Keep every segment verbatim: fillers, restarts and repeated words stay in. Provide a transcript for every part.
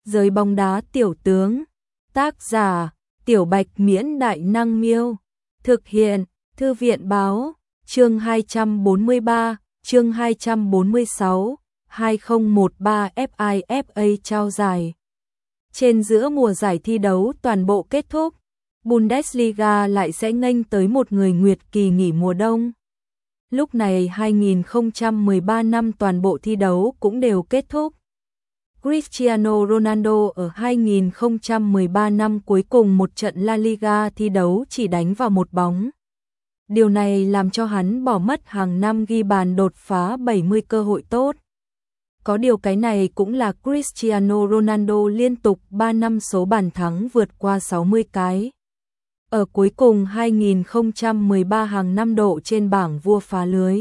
Giới bóng đá tiểu tướng. Tác giả: Tiểu Bạch Miễn Đại Năng Miêu. Thực hiện: Thư viện Báo. Chương hai trăm bốn mươi ba, chương hai trăm bốn mươi sáu, hai không một ba ép i ép a trao giải. Trên giữa mùa giải thi đấu toàn bộ kết thúc, Bundesliga lại sẽ nghênh tới một người nguyệt kỳ nghỉ mùa đông. Lúc này hai nghìn không trăm mười ba năm toàn bộ thi đấu cũng đều kết thúc. Cristiano Ronaldo ở hai nghìn không trăm mười ba năm cuối cùng một trận La Liga thi đấu chỉ đánh vào một bóng. Điều này làm cho hắn bỏ mất hàng năm ghi bàn đột phá bảy mươi cơ hội tốt. Có điều cái này cũng là Cristiano Ronaldo liên tục ba năm số bàn thắng vượt qua sáu mươi cái. Ở cuối cùng hai nghìn không trăm mười ba hàng năm độ trên bảng vua phá lưới.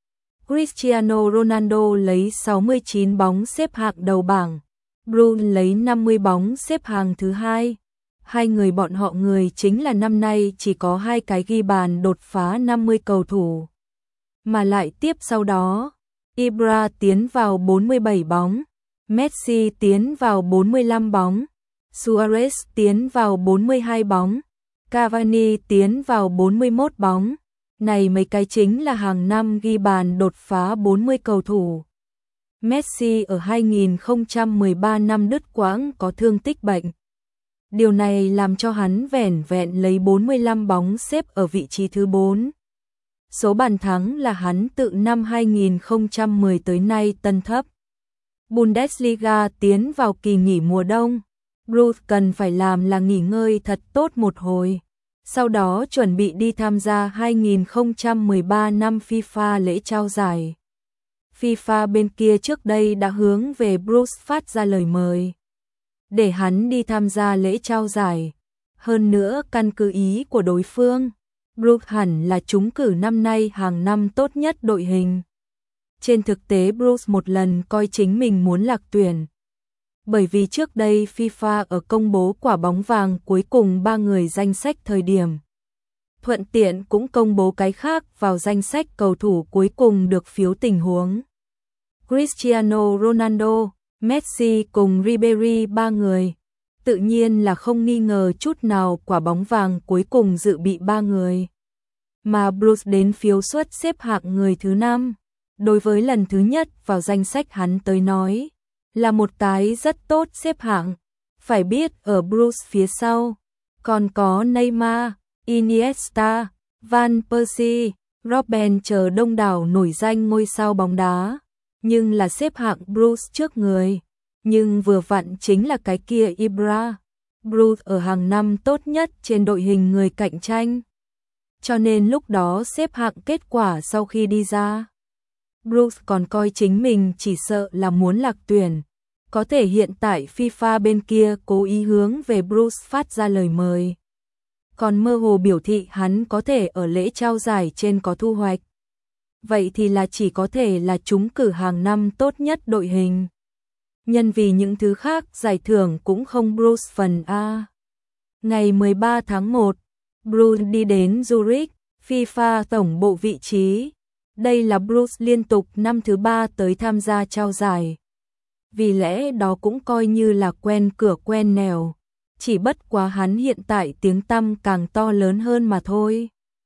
Cristiano Ronaldo lấy sáu mươi chín bóng xếp hạng đầu bảng, Bruno lấy năm mươi bóng xếp hạng thứ hai. Hai người bọn họ người chính là năm nay chỉ có hai cái ghi bàn đột phá năm mươi cầu thủ. Mà lại tiếp sau đó, Ibra tiến vào bốn mươi bảy bóng, Messi tiến vào bốn mươi lăm bóng, Suarez tiến vào bốn mươi hai bóng, Cavani tiến vào bốn mươi mốt bóng. Này mấy cái chính là hàng năm ghi bàn đột phá bốn mươi cầu thủ. Messi ở hai nghìn không trăm mười ba năm đứt quãng có thương tích bệnh. Điều này làm cho hắn vẻn vẹn lấy bốn mươi lăm bóng xếp ở vị trí thứ bốn. Số bàn thắng là hắn tự năm hai nghìn không trăm mười tới nay tân thấp. Bundesliga tiến vào kỳ nghỉ mùa đông. Bruce cần phải làm là nghỉ ngơi thật tốt một hồi. Sau đó chuẩn bị đi tham gia hai nghìn không trăm mười ba năm FIFA lễ trao giải. FIFA bên kia trước đây đã hướng về Bruce phát ra lời mời để hắn đi tham gia lễ trao giải. Hơn nữa căn cứ ý của đối phương, Bruce hẳn là trúng cử năm nay hàng năm tốt nhất đội hình. Trên thực tế Bruce một lần coi chính mình muốn lạc tuyển. Bởi vì trước đây FIFA ở công bố quả bóng vàng cuối cùng ba người danh sách thời điểm. Thuận tiện cũng công bố cái khác vào danh sách cầu thủ cuối cùng được phiếu tình huống. Cristiano Ronaldo, Messi cùng Ribery ba người. Tự nhiên là không nghi ngờ chút nào quả bóng vàng cuối cùng dự bị ba người. Mà Bruce đến phiếu suất xếp hạng người thứ năm. Đối với lần thứ nhất vào danh sách hắn tới nói là một cái rất tốt xếp hạng. Phải biết ở Bruce phía sau còn có Neymar, Iniesta, Van Persie, Robben chờ đông đảo nổi danh ngôi sao bóng đá. Nhưng là xếp hạng Bruce trước người. Nhưng vừa vặn chính là cái kia Ibra. Bruce ở hàng năm tốt nhất trên đội hình người cạnh tranh. Cho nên lúc đó xếp hạng kết quả sau khi đi ra, Bruce còn coi chính mình chỉ sợ là muốn lạc tuyển. Có thể hiện tại FIFA bên kia cố ý hướng về Bruce phát ra lời mời. Còn mơ hồ biểu thị hắn có thể ở lễ trao giải trên có thu hoạch. Vậy thì là chỉ có thể là trúng cử hàng năm tốt nhất đội hình. Nhân vì những thứ khác giải thưởng cũng không Bruce phần A. Ngày mười ba tháng một, Bruce đi đến Zurich, FIFA tổng bộ vị trí. Đây là Bruce liên tục năm thứ ba tới tham gia trao giải. Vì lẽ đó cũng coi như là quen cửa quen nẻo. Chỉ bất quá hắn hiện tại tiếng tăm càng to lớn hơn mà thôi.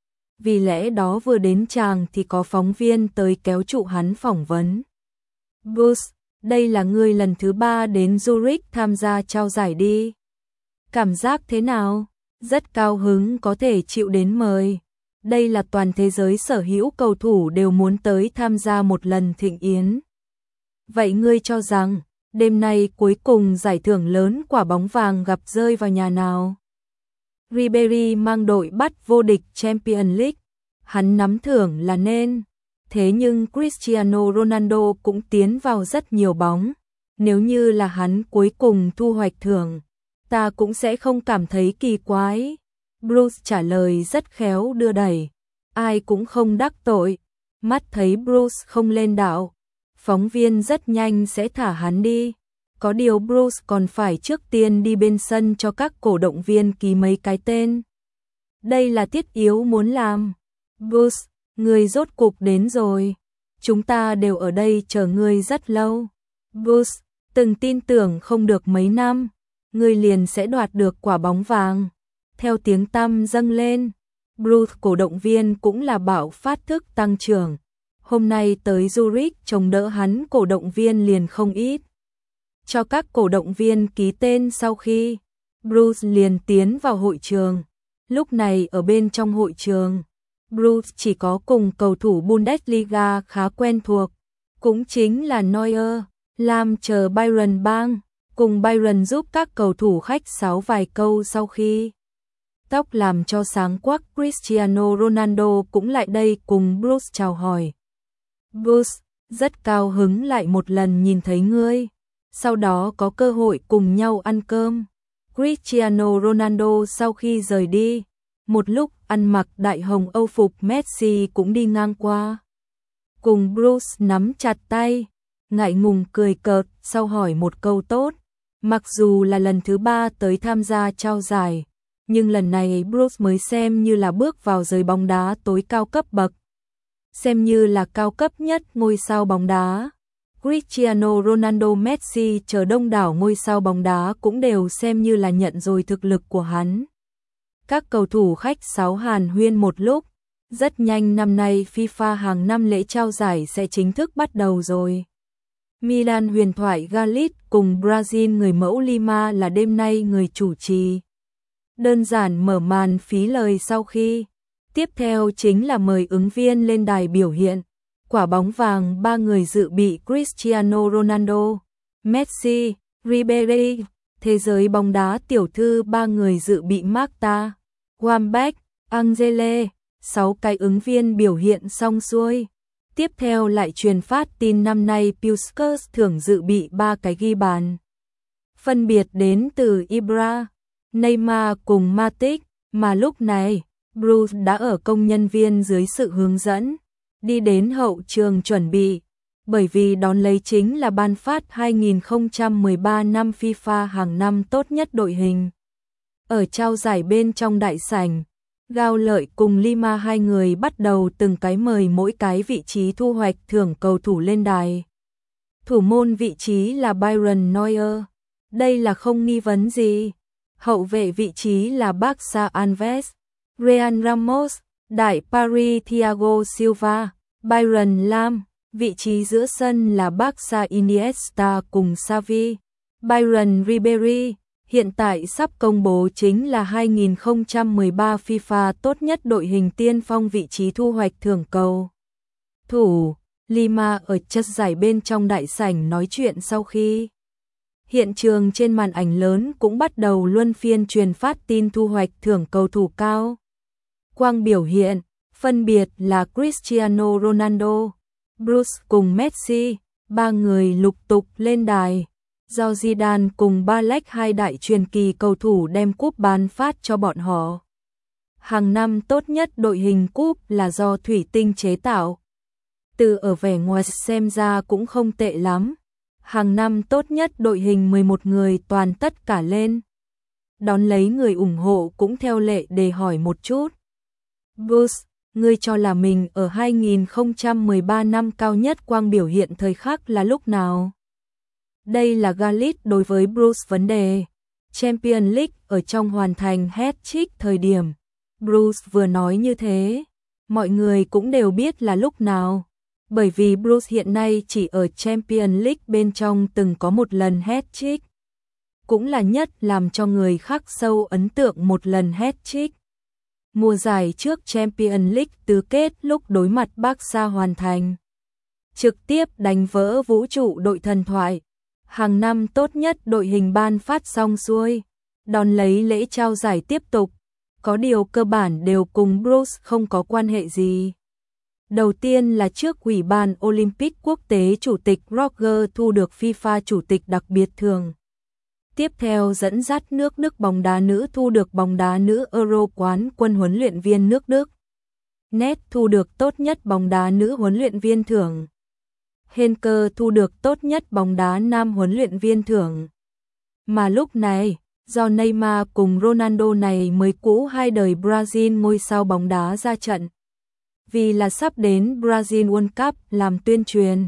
Vì lẽ đó vừa đến tràng thì có phóng viên tới kéo trụ hắn phỏng vấn. Bruce, đây là ngươi lần thứ ba đến Zurich tham gia trao giải đi. Cảm giác thế nào? Rất cao hứng có thể chịu đến mời. Đây là toàn thế giới sở hữu cầu thủ đều muốn tới tham gia một lần thịnh yến. Vậy ngươi cho rằng, đêm nay cuối cùng giải thưởng lớn quả bóng vàng gặp rơi vào nhà nào? Ribery mang đội bắt vô địch Champions League. Hắn nắm thưởng là nên. Thế nhưng Cristiano Ronaldo cũng tiến vào rất nhiều bóng. Nếu như là hắn cuối cùng thu hoạch thưởng, ta cũng sẽ không cảm thấy kỳ quái. Bruce trả lời rất khéo đưa đẩy. Ai cũng không đắc tội. Mắt thấy Bruce không lên đạo, phóng viên rất nhanh sẽ thả hắn đi. Có điều Bruce còn phải trước tiên đi bên sân cho các cổ động viên ký mấy cái tên. Đây là thiết yếu muốn làm. Bruce, người rốt cục đến rồi. Chúng ta đều ở đây chờ ngươi rất lâu. Bruce, Từng tin tưởng không được mấy năm, người liền sẽ đoạt được quả bóng vàng. Theo tiếng tăm dâng lên, Bruce cổ động viên cũng là bạo phát thức tăng trưởng. Hôm nay tới Zurich chống đỡ hắn cổ động viên liền không ít. Cho các cổ động viên ký tên sau khi Bruce liền tiến vào hội trường. Lúc này ở bên trong hội trường, Bruce chỉ có cùng cầu thủ Bundesliga khá quen thuộc, cũng chính là Neuer, Lam chờ Bayern bang, cùng Bayern giúp các cầu thủ khách sáo vài câu sau khi tóc làm cho sáng quắc. Cristiano Ronaldo cũng lại đây cùng Bruce chào hỏi. Bruce, rất cao hứng lại một lần nhìn thấy ngươi, sau đó có cơ hội cùng nhau ăn cơm. Cristiano Ronaldo sau khi rời đi, một lúc ăn mặc đại hồng Âu phục Messi cũng đi ngang qua. Cùng Bruce nắm chặt tay, ngại ngùng cười cợt sau hỏi một câu tốt. Mặc dù là lần thứ ba tới tham gia trao giải, nhưng lần này Bruce mới xem như là bước vào giới bóng đá tối cao cấp bậc. Xem như là cao cấp nhất ngôi sao bóng đá. Cristiano Ronaldo, Messi chờ đông đảo ngôi sao bóng đá cũng đều xem như là nhận rồi thực lực của hắn. Các cầu thủ khách sáo hàn huyên một lúc, rất nhanh năm nay FIFA hàng năm lễ trao giải sẽ chính thức bắt đầu rồi. Milan huyền thoại Galit cùng Brazil người mẫu Lima là đêm nay người chủ trì. Đơn giản mở màn phí lời sau khi. Tiếp theo chính là mời ứng viên lên đài biểu hiện. Quả bóng vàng ba người dự bị Cristiano Ronaldo, Messi, Ribery. Thế giới bóng đá tiểu thư ba người dự bị Marta, Wambach, Angele. Sáu cái ứng viên biểu hiện xong xuôi. Tiếp theo lại truyền phát tin năm nay Puskas thưởng dự bị ba cái ghi bàn. Phân biệt đến từ Ibra, Neymar cùng Matic, mà lúc này, Bruce đã ở công nhân viên dưới sự hướng dẫn, đi đến hậu trường chuẩn bị, bởi vì đón lấy chính là ban phát hai không một ba năm FIFA hàng năm tốt nhất đội hình. Ở trao giải bên trong đại sảnh, Gao Lợi cùng Lima hai người bắt đầu từng cái mời mỗi cái vị trí thu hoạch thưởng cầu thủ lên đài. Thủ môn vị trí là Byron Neuer, đây là không nghi vấn gì. Hậu vệ vị trí là Barca Alves, Real Ramos, Đại Paris Thiago Silva, Byron Lam. Vị trí giữa sân là Barca Iniesta cùng Xavi, Byron Ribery. Hiện tại sắp công bố chính là hai không một ba FIFA tốt nhất đội hình tiên phong vị trí thu hoạch thưởng cầu thủ. Lima ở chất giải bên trong đại sảnh nói chuyện sau khi hiện trường trên màn ảnh lớn cũng bắt đầu luân phiên truyền phát tin thu hoạch thưởng cầu thủ cao quang biểu hiện, phân biệt là Cristiano Ronaldo, Bruce cùng Messi, ba người lục tục lên đài. Do Zidane cùng Balek hai đại truyền kỳ cầu thủ đem cúp ban phát cho bọn họ. Hàng năm tốt nhất đội hình cúp là do thủy tinh chế tạo. Từ ở vẻ ngoài xem ra cũng không tệ lắm. Hàng năm tốt nhất đội hình mười một người toàn tất cả lên. Đón lấy người ủng hộ cũng theo lệ để hỏi một chút. Bruce, ngươi cho là mình ở hai không một ba năm cao nhất quang biểu hiện thời khắc là lúc nào? Đây là Galit đối với Bruce vấn đề. Champions League ở trong hoàn thành hat-trick thời điểm. Bruce vừa nói như thế, mọi người cũng đều biết là lúc nào. Bởi vì Bruce hiện nay chỉ ở Champions League bên trong từng có một lần hat-trick. Cũng là nhất làm cho người khắc sâu ấn tượng một lần hat-trick. Mùa giải trước Champions League tứ kết lúc đối mặt Barca hoàn thành. Trực tiếp đánh vỡ vũ trụ đội thần thoại. Hàng năm tốt nhất đội hình ban phát xong xuôi, đón lấy lễ trao giải tiếp tục, có điều cơ bản đều cùng Bruce không có quan hệ gì. Đầu tiên là trước Ủy ban Olympic quốc tế chủ tịch Roger thu được FIFA chủ tịch đặc biệt thường. Tiếp theo dẫn dắt nước Đức bóng đá nữ thu được bóng đá nữ Euro quán quân huấn luyện viên nước Đức. Nét thu được tốt nhất bóng đá nữ huấn luyện viên thưởng. Henker thu được tốt nhất bóng đá nam huấn luyện viên thưởng. Mà lúc này, do Neymar cùng Ronaldo này mới cũ hai đời Brazil ngôi sao bóng đá ra trận. Vì là sắp đến Brazil World Cup làm tuyên truyền,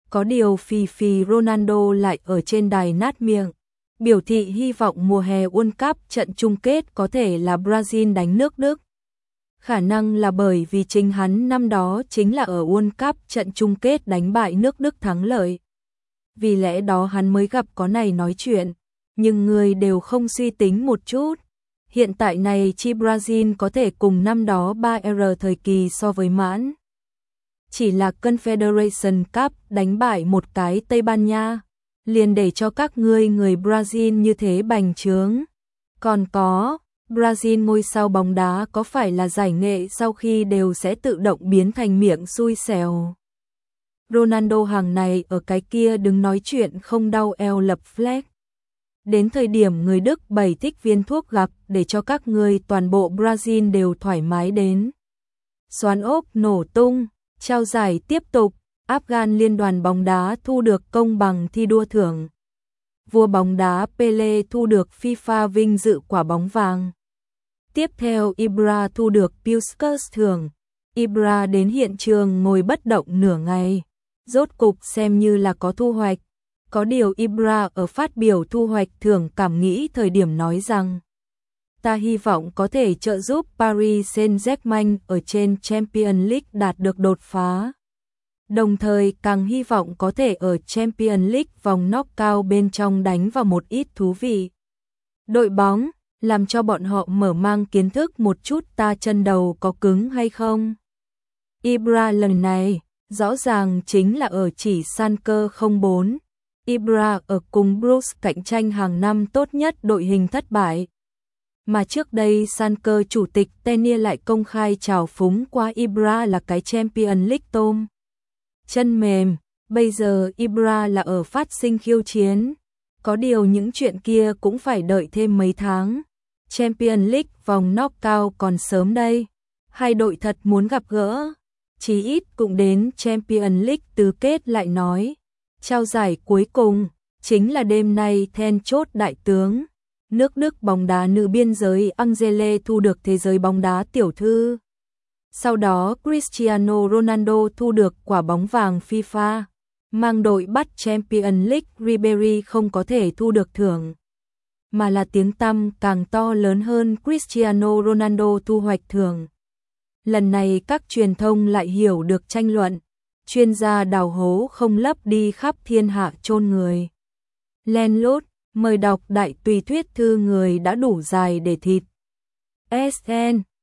Có điều phì phì Ronaldo lại ở trên đài nát miệng, biểu thị hy vọng mùa hè World Cup trận chung kết có thể là Brazil đánh nước Đức. Khả năng là bởi vì chính hắn năm đó chính là ở World Cup trận chung kết đánh bại nước Đức thắng lợi. Vì lẽ đó hắn mới gặp có này nói chuyện, nhưng người đều không suy tính một chút. Hiện tại này chi Brazil có thể cùng năm đó ba R thời kỳ so với mãn. Chỉ là Confederation Cup đánh bại một cái Tây Ban Nha, liền để cho các ngươi người Brazil như thế bành trướng. Còn có, Brazil ngôi sao bóng đá có phải là giải nghệ sau khi đều sẽ tự động biến thành miệng xui xẻo. Ronaldo hàng này ở cái kia đứng nói chuyện không đau eo lập flag. Đến thời điểm người Đức bày thích viên thuốc gặp để cho các ngươi toàn bộ Brazil đều thoải mái đến. Xoán ốc nổ tung, trao giải tiếp tục, Afghan liên đoàn bóng đá thu được công bằng thi đua thưởng. Vua bóng đá Pele thu được FIFA vinh dự quả bóng vàng. Tiếp theo Ibra thu được Puskas thưởng. Ibra đến hiện trường ngồi bất động nửa ngày. Rốt cục xem như là có thu hoạch. Có điều Ibra ở phát biểu thu hoạch thưởng cảm nghĩ thời điểm nói rằng ta hy vọng có thể trợ giúp Paris Saint-Germain ở trên Champions League đạt được đột phá. Đồng thời càng hy vọng có thể ở Champions League vòng knockout bên trong đánh vào một ít thú vị. Đội bóng, làm cho bọn họ mở mang kiến thức một chút ta chân đầu có cứng hay không. Ibra lần này, rõ ràng chính là ở chỉ Schalke không bốn. Ibra ở cùng Bruce cạnh tranh hàng năm tốt nhất đội hình thất bại. Mà trước đây Schalke chủ tịch Tenier lại công khai trào phúng qua Ibra là cái Champions League tôm. Chân mềm, bây giờ Ibra là ở phát sinh khiêu chiến. Có điều những chuyện kia cũng phải đợi thêm mấy tháng. Champions League vòng knockout còn sớm đây. Hai đội thật muốn gặp gỡ. Chí ít cũng đến Champions League tứ kết lại nói. Trao giải cuối cùng, chính là đêm nay then chốt đại tướng. Nước Đức bóng đá nữ biên giới Angele thu được thế giới bóng đá tiểu thư. Sau đó Cristiano Ronaldo thu được quả bóng vàng FIFA. Mang đội bắt Champions League Ribéry không có thể thu được thưởng. Mà là tiếng tăm càng to lớn hơn Cristiano Ronaldo thu hoạch thưởng. Lần này các truyền thông lại hiểu được tranh luận. Chuyên gia đào hố không lấp đi khắp thiên hạ chôn người. Len lút, mời đọc đại tùy thuyết thư người đã đủ dài để thịt. ét en